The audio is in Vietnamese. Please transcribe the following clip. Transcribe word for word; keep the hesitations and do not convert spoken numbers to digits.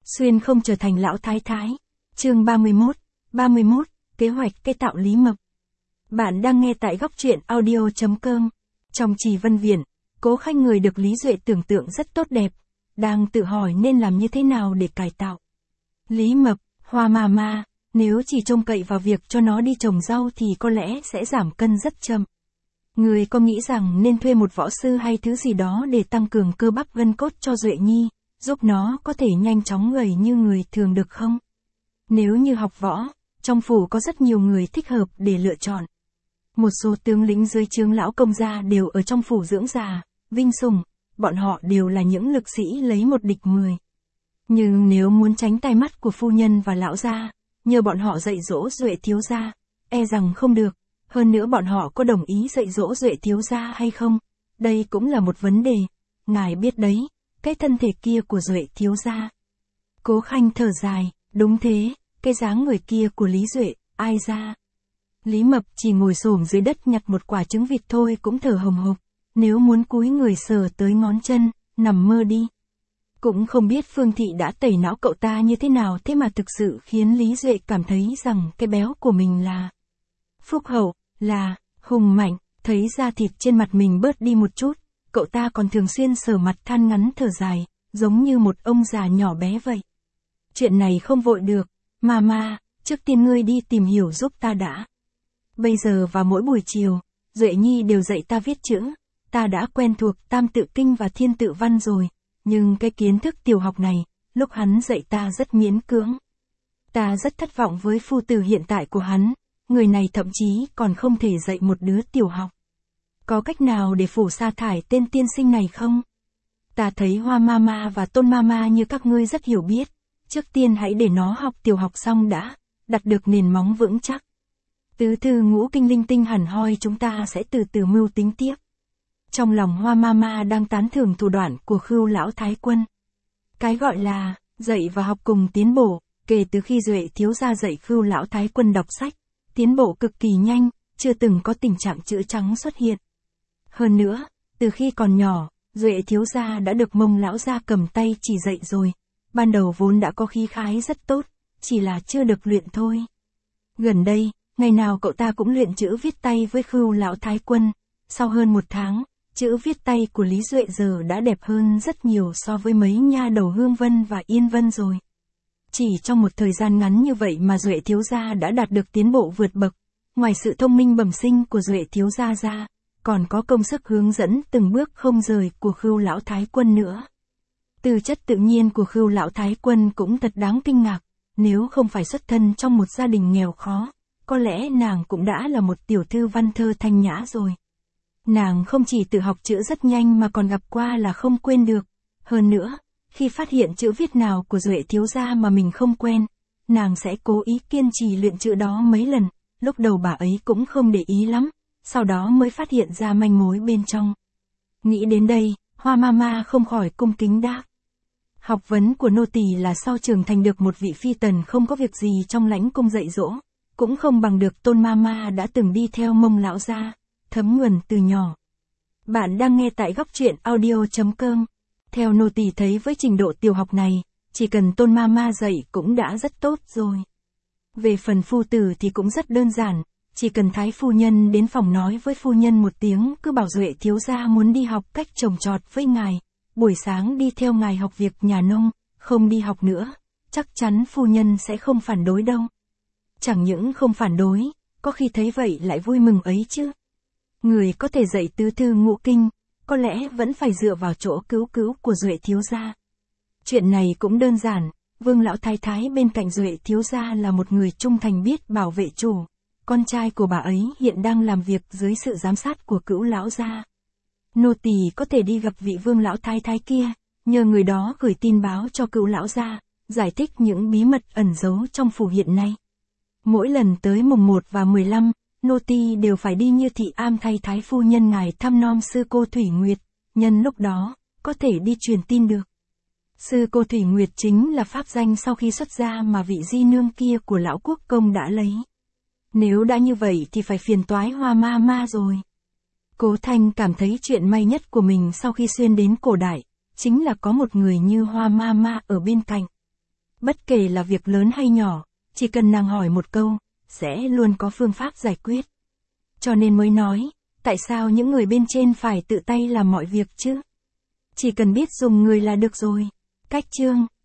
Xuyên không trở thành lão thái thái. Chương ba mươi mốt, ba mươi mốt, kế hoạch cây tạo Lý Mập. Bạn đang nghe tại góc truyện audio chấm com. Trong Trì Vân Viện, Cố Khanh người được Lý Duệ tưởng tượng rất tốt đẹp, đang tự hỏi nên làm như thế nào để cải tạo. Lý Mập, Hoa Ma Ma, nếu chỉ trông cậy vào việc cho nó đi trồng rau thì có lẽ sẽ giảm cân rất chậm. Người có nghĩ rằng nên thuê một võ sư hay thứ gì đó để tăng cường cơ bắp gân cốt cho Duệ Nhi, giúp nó có thể nhanh chóng gầy như người thường được không? Nếu như học võ, trong phủ có rất nhiều người thích hợp để lựa chọn. Một số tướng lĩnh dưới trướng lão công gia đều ở trong phủ dưỡng già, vinh sủng, bọn họ đều là những lực sĩ lấy một địch mười. Nhưng nếu muốn tránh tai mắt của phu nhân và lão gia, nhờ bọn họ dạy dỗ Duệ thiếu gia, e rằng không được. Hơn nữa bọn họ có đồng ý dạy dỗ Duệ thiếu gia hay không? Đây cũng là một vấn đề. Ngài biết đấy, cái thân thể kia của Duệ thiếu gia. Cố Khanh thở dài, đúng thế, cái dáng người kia của Lý Duệ, ai ra? Lý Mập chỉ ngồi xổm dưới đất nhặt một quả trứng vịt thôi cũng thở hồng hộc, nếu muốn cúi người sờ tới ngón chân, nằm mơ đi. Cũng không biết Phương Thị đã tẩy não cậu ta như thế nào thế mà thực sự khiến Lý Duệ cảm thấy rằng cái béo của mình là phúc hậu, là hùng mạnh, thấy da thịt trên mặt mình bớt đi một chút, cậu ta còn thường xuyên sờ mặt than ngắn thở dài, giống như một ông già nhỏ bé vậy. Chuyện này không vội được, Mama, trước tiên ngươi đi tìm hiểu giúp ta đã. Bây giờ vào mỗi buổi chiều, Duệ Nhi đều dạy ta viết chữ, ta đã quen thuộc Tam Tự Kinh và Thiên Tự Văn rồi, nhưng cái kiến thức tiểu học này, lúc hắn dạy ta rất miễn cưỡng. Ta rất thất vọng với phu tử hiện tại của hắn, người này thậm chí còn không thể dạy một đứa tiểu học. Có cách nào để phủ sa thải tên tiên sinh này không? Ta thấy Hoa Mama và Tôn Mama như các ngươi rất hiểu biết, trước tiên hãy để nó học tiểu học xong đã, đặt được nền móng vững chắc. Tứ thư ngũ kinh linh tinh hẳn hoi chúng ta sẽ từ từ mưu tính tiếp. Trong lòng Hoa Mama đang tán thưởng thủ đoạn của Khưu lão thái quân. Cái gọi là dạy và học cùng tiến bộ, kể từ khi Duệ thiếu gia dạy Khưu lão thái quân đọc sách, tiến bộ cực kỳ nhanh, chưa từng có tình trạng chữ trắng xuất hiện. Hơn nữa, từ khi còn nhỏ, Duệ thiếu gia đã được Mông lão gia cầm tay chỉ dạy rồi, ban đầu vốn đã có khí khái rất tốt, chỉ là chưa được luyện thôi. Gần đây, ngày nào cậu ta cũng luyện chữ viết tay với Khưu lão thái quân, sau hơn một tháng, chữ viết tay của Lý Duệ giờ đã đẹp hơn rất nhiều so với mấy nha đầu Hương Vân và Yên Vân rồi. Chỉ trong một thời gian ngắn như vậy mà Duệ thiếu gia đã đạt được tiến bộ vượt bậc, ngoài sự thông minh bẩm sinh của Duệ thiếu gia ra, còn có công sức hướng dẫn từng bước không rời của Khưu lão thái quân nữa. Tư chất tự nhiên của Khưu lão thái quân cũng thật đáng kinh ngạc, nếu không phải xuất thân trong một gia đình nghèo khó, có lẽ nàng cũng đã là một tiểu thư văn thơ thanh nhã rồi. Nàng không chỉ tự học chữ rất nhanh mà còn gặp qua là không quên được. Hơn nữa, khi phát hiện chữ viết nào của Duệ thiếu gia mà mình không quen, nàng sẽ cố ý kiên trì luyện chữ đó mấy lần, lúc đầu bà ấy cũng không để ý lắm, sau đó mới phát hiện ra manh mối bên trong. Nghĩ đến đây, Hoa Mama không khỏi cung kính đáp. Học vấn của nô tỳ là sau trưởng thành được một vị phi tần không có việc gì trong lãnh cung dạy dỗ, cũng không bằng được Tôn Mama đã từng đi theo Mông lão gia, thấm nhuần từ nhỏ. Bạn đang nghe tại góc truyện audio chấm com. Theo nô tỳ thấy với trình độ tiểu học này, chỉ cần Tôn Mama dạy cũng đã rất tốt rồi. Về phần phu tử thì cũng rất đơn giản, chỉ cần Thái phu nhân đến phòng nói với phu nhân một tiếng cứ bảo Duệ thiếu gia muốn đi học cách trồng trọt với ngài, buổi sáng đi theo ngài học việc nhà nông, không đi học nữa, chắc chắn phu nhân sẽ không phản đối đâu. Chẳng những không phản đối, có khi thấy vậy lại vui mừng ấy chứ. Người có thể dạy tứ thư ngũ kinh, có lẽ vẫn phải dựa vào chỗ cứu cứu của Duệ thiếu gia. Chuyện này cũng đơn giản, Vương lão thái thái bên cạnh Duệ thiếu gia là một người trung thành biết bảo vệ chủ, con trai của bà ấy hiện đang làm việc dưới sự giám sát của Cữu lão gia. Nô tỳ có thể đi gặp vị Vương lão thái thái kia, nhờ người đó gửi tin báo cho Cữu lão gia, giải thích những bí mật ẩn giấu trong phủ hiện nay. Mỗi lần tới mùng một và mười lăm, nô tỳ đều phải đi như thị am thay Thái phu nhân ngài thăm nom sư cô Thủy Nguyệt, nhân lúc đó, có thể đi truyền tin được. Sư cô Thủy Nguyệt chính là pháp danh sau khi xuất gia mà vị di nương kia của lão quốc công đã lấy. Nếu đã như vậy thì phải phiền toái Hoa Mama rồi. Cố Thanh cảm thấy chuyện may nhất của mình sau khi xuyên đến cổ đại, chính là có một người như Hoa Mama ở bên cạnh. Bất kể là việc lớn hay nhỏ, chỉ cần nàng hỏi một câu, sẽ luôn có phương pháp giải quyết. Cho nên mới nói, tại sao những người bên trên phải tự tay làm mọi việc chứ? Chỉ cần biết dùng người là được rồi. Cách chương